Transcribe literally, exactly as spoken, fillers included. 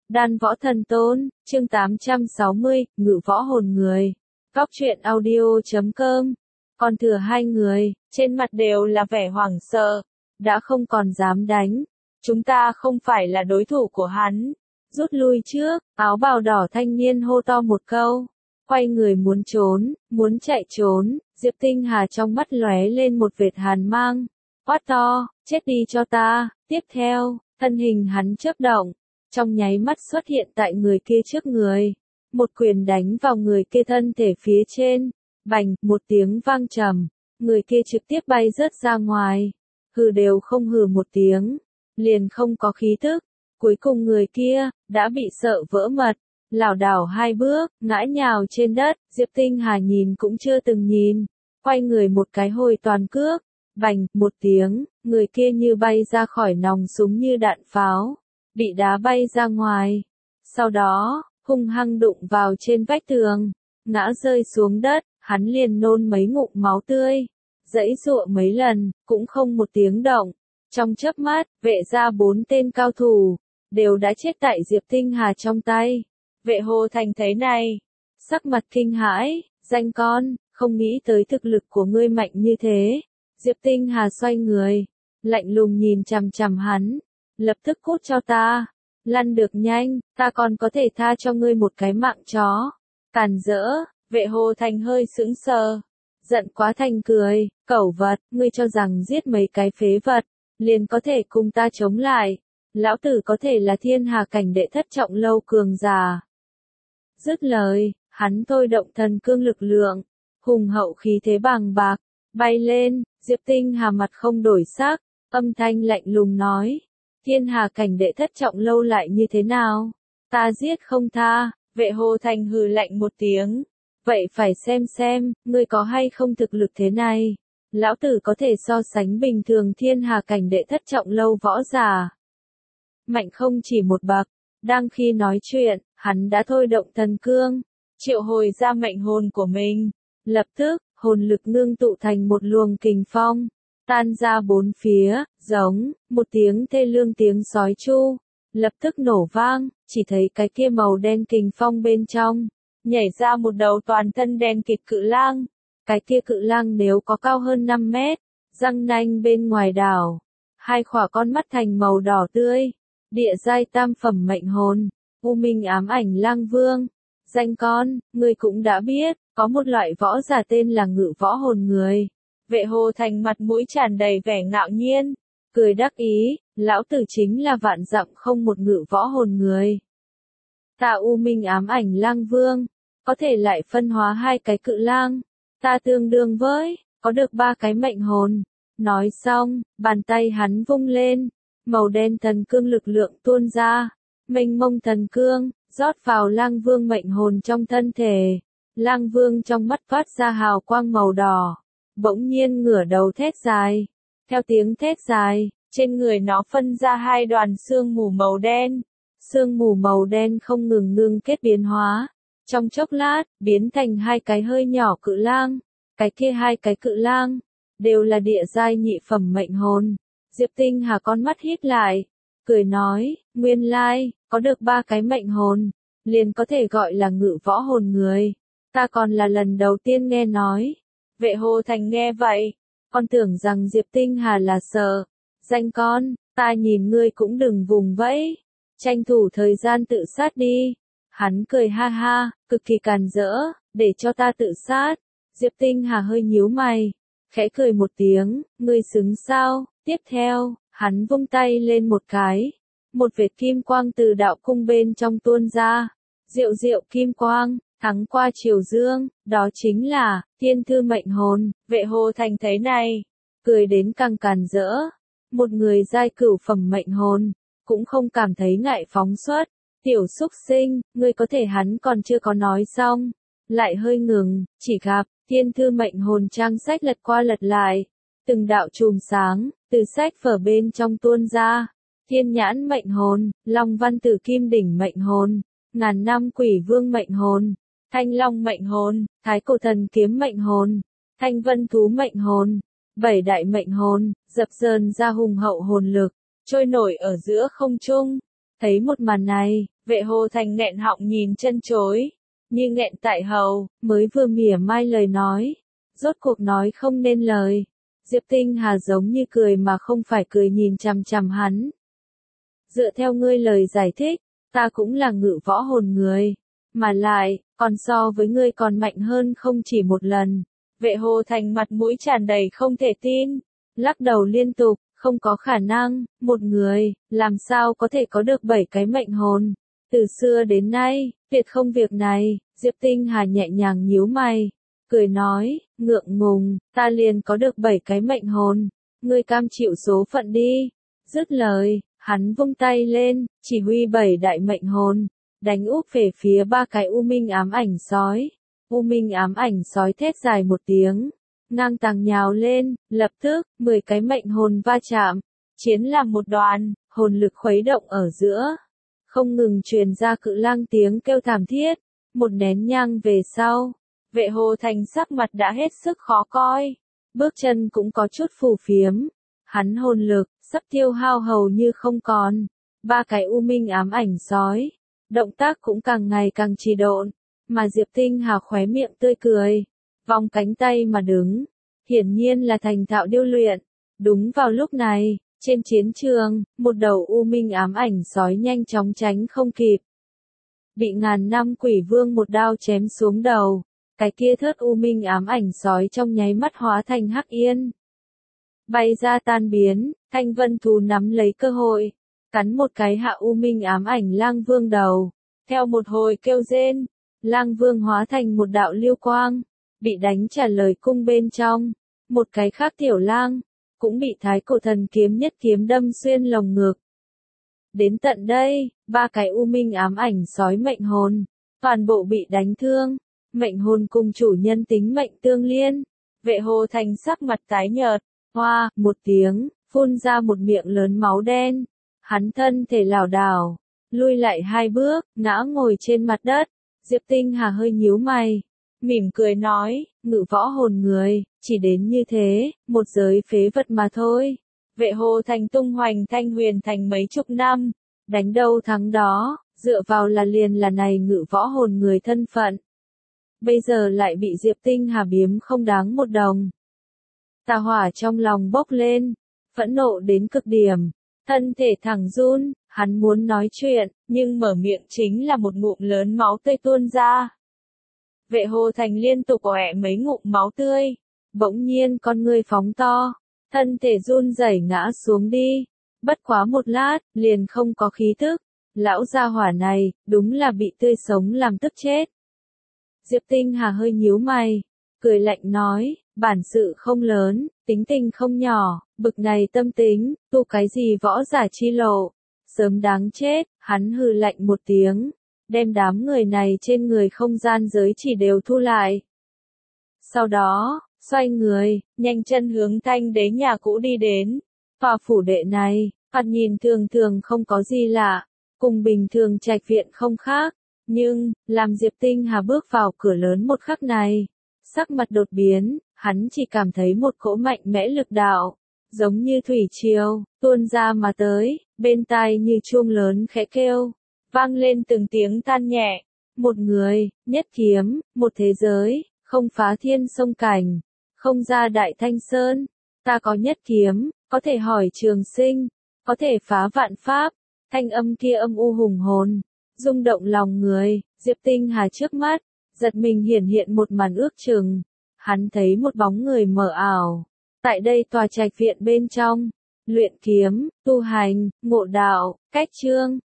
Đan Võ Thần Tôn, chương tám trăm sáu mươi, Ngự Võ Hồn Người. Góc truyện audio chấm com. Còn thừa hai người, trên mặt đều là vẻ hoảng sợ, đã không còn dám đánh. Chúng ta không phải là đối thủ của hắn. Rút lui trước, áo bào đỏ thanh niên hô to một câu. Quay người muốn trốn, muốn chạy trốn, Diệp Tinh Hà trong mắt lóe lên một vệt hàn mang. Quát to, chết đi cho ta. Tiếp theo, thân hình hắn chớp động, trong nháy mắt xuất hiện tại người kia trước người. Một quyền đánh vào người kia thân thể phía trên. Bành, một tiếng vang trầm, người kia trực tiếp bay rớt ra ngoài. Hừ đều không hừ một tiếng, liền không có khí tức. Cuối cùng người kia, đã bị sợ vỡ mật, lảo đảo hai bước, ngã nhào trên đất. Diệp Tinh Hà nhìn cũng chưa từng nhìn, quay người một cái hồi toàn cước. Bành, một tiếng, người kia như bay ra khỏi nòng súng như đạn pháo, bị đá bay ra ngoài. Sau đó, hung hăng đụng vào trên vách tường, ngã rơi xuống đất, hắn liền nôn mấy ngụm máu tươi, giãy giụa mấy lần, cũng không một tiếng động. Trong chớp mắt, vệ ra bốn tên cao thủ, đều đã chết tại Diệp Tinh Hà trong tay. Vệ Hồ Thành thấy này, sắc mặt kinh hãi, danh con, không nghĩ tới thực lực của ngươi mạnh như thế. Diệp Tinh Hà xoay người, lạnh lùng nhìn chằm chằm hắn, lập tức cút cho ta, lăn được nhanh, ta còn có thể tha cho ngươi một cái mạng chó. Càn rỡ, Vệ Hồ Thành hơi sững sờ, giận quá thành cười, cẩu vật, ngươi cho rằng giết mấy cái phế vật, liền có thể cùng ta chống lại, lão tử có thể là thiên hà cảnh đệ thất trọng lâu cường giả. Dứt lời, hắn thôi động thần cương lực lượng, hùng hậu khí thế bàng bạc, bay lên. Diệp Tinh Hà mặt không đổi sắc, âm thanh lạnh lùng nói, thiên hà cảnh đệ thất trọng lâu lại như thế nào? Ta giết không tha. Vệ Hồ Thành hừ lạnh một tiếng, vậy phải xem xem, ngươi có hay không thực lực thế này. Lão tử có thể so sánh bình thường thiên hà cảnh đệ thất trọng lâu võ giả. Mạnh không chỉ một bậc. Đang khi nói chuyện, hắn đã thôi động thần cương, triệu hồi ra mệnh hồn của mình. Lập tức, hồn lực ngưng tụ thành một luồng kình phong, tan ra bốn phía, giống, một tiếng thê lương tiếng sói tru, lập tức nổ vang, chỉ thấy cái kia màu đen kình phong bên trong, nhảy ra một đầu toàn thân đen kịt cự lang. Cái kia cự lang nếu có cao hơn năm mét, răng nanh bên ngoài đảo, hai khỏa con mắt thành màu đỏ tươi, địa giai tam phẩm mệnh hồn, U Minh ám ảnh lang vương. Danh con, ngươi cũng đã biết, có một loại võ giả tên là Ngự Võ Hồn Người. Vệ Hồ Thành mặt mũi tràn đầy vẻ ngạo nhiên, cười đắc ý, lão tử chính là vạn dặm không một ngự võ hồn người. Ta U Minh ám ảnh lang vương, có thể lại phân hóa hai cái cự lang, ta tương đương với, có được ba cái mệnh hồn. Nói xong, bàn tay hắn vung lên, màu đen thần cương lực lượng tuôn ra, mênh mông thần cương, rót vào lang vương mệnh hồn trong thân thể. Lang vương trong mắt phát ra hào quang màu đỏ, bỗng nhiên ngửa đầu thét dài. Theo tiếng thét dài, trên người nó phân ra hai đoàn sương mù màu đen. Sương mù màu đen không ngừng ngưng kết biến hóa, trong chốc lát, biến thành hai cái hơi nhỏ cự lang. Cái kia hai cái cự lang, đều là địa giai nhị phẩm mệnh hồn. Diệp Tinh Hà con mắt híp lại, cười nói, nguyên lai, có được ba cái mệnh hồn, liền có thể gọi là ngự võ hồn người. Ta còn là lần đầu tiên nghe nói. Vệ Hồ Thành nghe vậy, con tưởng rằng Diệp Tinh Hà là sợ. Danh con, ta nhìn ngươi cũng đừng vùng vẫy, tranh thủ thời gian tự sát đi. Hắn cười ha ha, cực kỳ càn rỡ, để cho ta tự sát. Diệp Tinh Hà hơi nhíu mày, khẽ cười một tiếng, ngươi xứng sao? Tiếp theo, hắn vung tay lên một cái, một vệt kim quang từ đạo cung bên trong tuôn ra, diệu diệu kim quang, thắng qua triều dương, đó chính là thiên thư mệnh hồn. Vệ Hồ Thành thấy này, cười đến càng càn rỡ, một người giai cửu phẩm mệnh hồn, cũng không cảm thấy ngại phóng xuất. Tiểu xúc sinh, ngươi có thể. Hắn còn chưa có nói xong, lại hơi ngừng, chỉ gặp thiên thư mệnh hồn trang sách lật qua lật lại, từng đạo chùm sáng từ sách vở bên trong tuôn ra. Thiên nhãn mệnh hồn, Long văn tử kim đỉnh mệnh hồn, ngàn năm quỷ vương mệnh hồn, thanh long mệnh hồn, thái cổ thần kiếm mệnh hồn, thanh vân thú mệnh hồn, bảy đại mệnh hồn, dập dờn ra hùng hậu hồn lực, trôi nổi ở giữa không trung. Thấy một màn này, Vệ Hồ Thành nghẹn họng nhìn chân chối, như nghẹn tại hầu, mới vừa mỉa mai lời nói, rốt cuộc nói không nên lời. Diệp Tinh Hà giống như cười mà không phải cười nhìn chằm chằm hắn. Dựa theo ngươi lời giải thích, ta cũng là ngự võ hồn người, mà lại, còn so với ngươi còn mạnh hơn không chỉ một lần. Vệ Hồ Thành mặt mũi tràn đầy không thể tin, lắc đầu liên tục, không có khả năng, một người, làm sao có thể có được bảy cái mệnh hồn. Từ xưa đến nay, tuyệt không việc này. Diệp Tinh Hà nhẹ nhàng nhíu mày, cười nói, ngượng ngùng, ta liền có được bảy cái mệnh hồn, ngươi cam chịu số phận đi. Dứt lời, hắn vung tay lên, chỉ huy bảy đại mệnh hồn, đánh úp về phía ba cái U Minh ám ảnh sói. U Minh ám ảnh sói thét dài một tiếng, ngang tàng nhào lên, lập tức, mười cái mệnh hồn va chạm, chiến làm một đoàn, hồn lực khuấy động ở giữa, không ngừng truyền ra cự lang tiếng kêu thảm thiết. Một nén nhang về sau, Vệ Hồ Thành sắc mặt đã hết sức khó coi, bước chân cũng có chút phù phiếm, hắn hồn lực sắp tiêu hao hầu như không còn. Ba cái U Minh ám ảnh sói, động tác cũng càng ngày càng trì độn, mà Diệp Tinh Hà khóe miệng tươi cười, vòng cánh tay mà đứng, hiển nhiên là thành thạo điêu luyện. Đúng vào lúc này, trên chiến trường, một đầu U Minh ám ảnh sói nhanh chóng tránh không kịp, bị ngàn năm quỷ vương một đao chém xuống đầu. Cái kia thớt U Minh ám ảnh sói trong nháy mắt hóa thành hắc yên, bay ra tan biến. Thanh Vân thú nắm lấy cơ hội, cắn một cái hạ U Minh ám ảnh lang vương đầu. Theo một hồi kêu rên, lang vương hóa thành một đạo lưu quang, bị đánh trả lời cung bên trong. Một cái khác tiểu lang, cũng bị thái cổ thần kiếm nhất kiếm đâm xuyên lồng ngực. Đến tận đây, ba cái U Minh ám ảnh sói mệnh hồn, toàn bộ bị đánh thương. Mệnh hồn cùng chủ nhân tính mệnh tương liên. Vệ Hồ Thành sắc mặt tái nhợt, hoa, một tiếng, phun ra một miệng lớn máu đen. Hắn thân thể lảo đảo, lui lại hai bước, ngã ngồi trên mặt đất. Diệp Tinh Hà hơi nhíu mày, mỉm cười nói, ngự võ hồn người, chỉ đến như thế, một giới phế vật mà thôi. Vệ Hồ Thành tung hoành Thanh Huyền Thành mấy chục năm, đánh đâu thắng đó, dựa vào là liền là này ngự võ hồn người thân phận. Bây giờ lại bị Diệp Tinh Hà biếm không đáng một đồng. Tà hỏa trong lòng bốc lên, phẫn nộ đến cực điểm, thân thể thẳng run, hắn muốn nói chuyện, nhưng mở miệng chính là một ngụm lớn máu tươi tuôn ra. Vệ Hồ Thành liên tục ọe mấy ngụm máu tươi, bỗng nhiên con ngươi phóng to, thân thể run rẩy ngã xuống đi. Bất quá một lát, liền không có khí thức. Lão gia hỏa này, đúng là bị tươi sống làm tức chết. Diệp Tinh Hà hơi nhíu mày, cười lạnh nói, bản sự không lớn, tính tình không nhỏ, bực này tâm tính, tu cái gì võ giả chi lộ, sớm đáng chết. Hắn hừ lạnh một tiếng, đem đám người này trên người không gian giới chỉ đều thu lại. Sau đó, xoay người, nhanh chân hướng Thanh Đế nhà cũ đi đến. Tòa phủ đệ này, thoạt nhìn thường thường không có gì lạ, cùng bình thường trạch viện không khác. Nhưng, làm Diệp Tinh Hà bước vào cửa lớn một khắc này, sắc mặt đột biến, hắn chỉ cảm thấy một cỗ mạnh mẽ lực đạo, giống như thủy triều, tuôn ra mà tới, bên tai như chuông lớn khẽ kêu, vang lên từng tiếng than nhẹ. Một người, nhất kiếm, một thế giới, không phá thiên sông cảnh, không ra đại thanh sơn. Ta có nhất kiếm, có thể hỏi trường sinh, có thể phá vạn pháp. Thanh âm kia âm u hùng hồn, rung động lòng người. Diệp Tinh Hà trước mắt, giật mình hiển hiện một màn ước chừng. Hắn thấy một bóng người mờ ảo, tại đây tòa trạch viện bên trong, luyện kiếm, tu hành, ngộ đạo, cách chương.